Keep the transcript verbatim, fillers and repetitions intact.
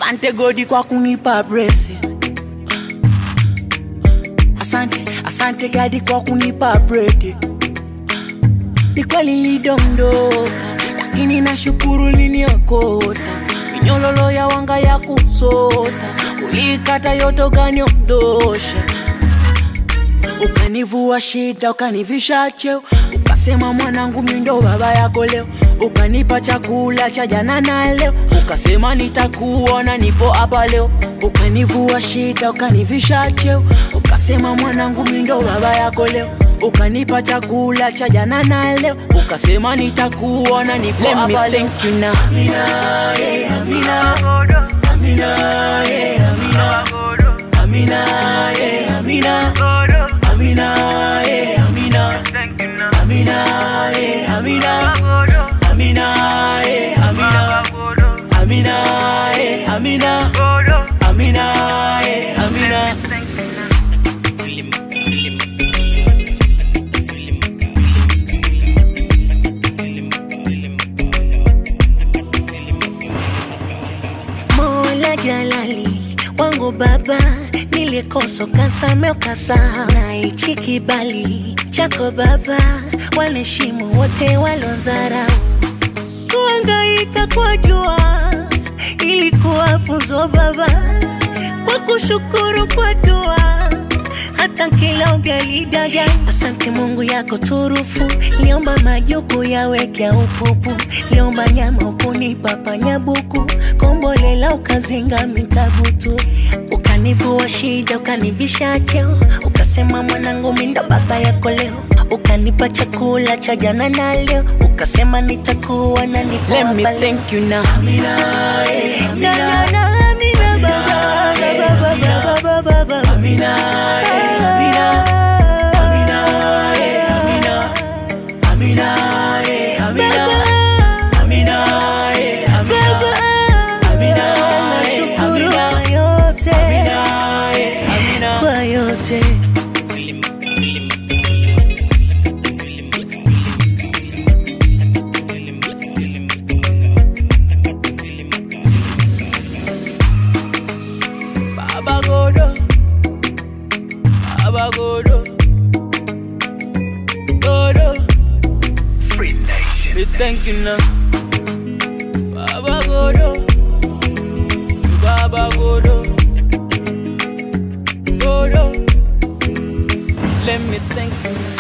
Asante Godi kwa kunipa blessing. Asante, asante Gadi kwa kunipa bread. Ni kweli nilidondoka, lakini nashukuru uliniokota. Minyololo ya wanga ya kusota, ulikata yote ukaniondosha. Ukanivua shida, ukanivisha cheo, ukasema mwanangu mimi ndo baba yako leo. Ukanipa chakula cha jana na leo, ukasema nitakuona nipo hapa leo. Ukanivua shida, ukanivisha cheo, ukasema mwanangu mimi ndo baba yako leo. Ukanipa chakula cha jana na leo, ukasema nitakuona nipo hapa leo. Thank you now. Amina, yeah, Amina. Amina, yeah, Amina. Amina, yeah, Amina. Amina, yeah, Amina. Amina, yeah, Amina. Amina, yeah, Amina. Amina, yeah, Amina. Amina, yeah, Amina. Mola Jalali wangu baba, nilikosa kasame ukasahau. Na hichi kibali chako baba, wanaheshimu wote walodharau. Kuhangaika kwa jua ilikuwa funzo baba, kwa kushukuru kwa dua hata kila ugali daga. Asante Mungu yako turufu, liomba majuku yaweke upupu. Liomba nyama ukunipa panyabuku, kombolela ukazinga mikabutu. Ukanivua shida, ukanivisha cheo, ukasema mwanangu mimi ndo baba yako leo. Ukanipa chakula cha jana na leo, ukasema nitakuwa na niko hapa. Let me thank you now. Amina, yeah, Amina. Na, na, na, Amina baba, baba, baba, baba, baba. Amina, yeah, Amina. Amina, yeah, Amina. Amina, yeah, Amina. Amina, yeah, Amina. Amina, yeah, Amina. Kwa yote, Amina, yeah, Amina. kwa yote. Baba Godo, Baba Godo, Godo, Free Nation. We thank you now. Baba Godo, Baba Godo, Godo. Let me thank you.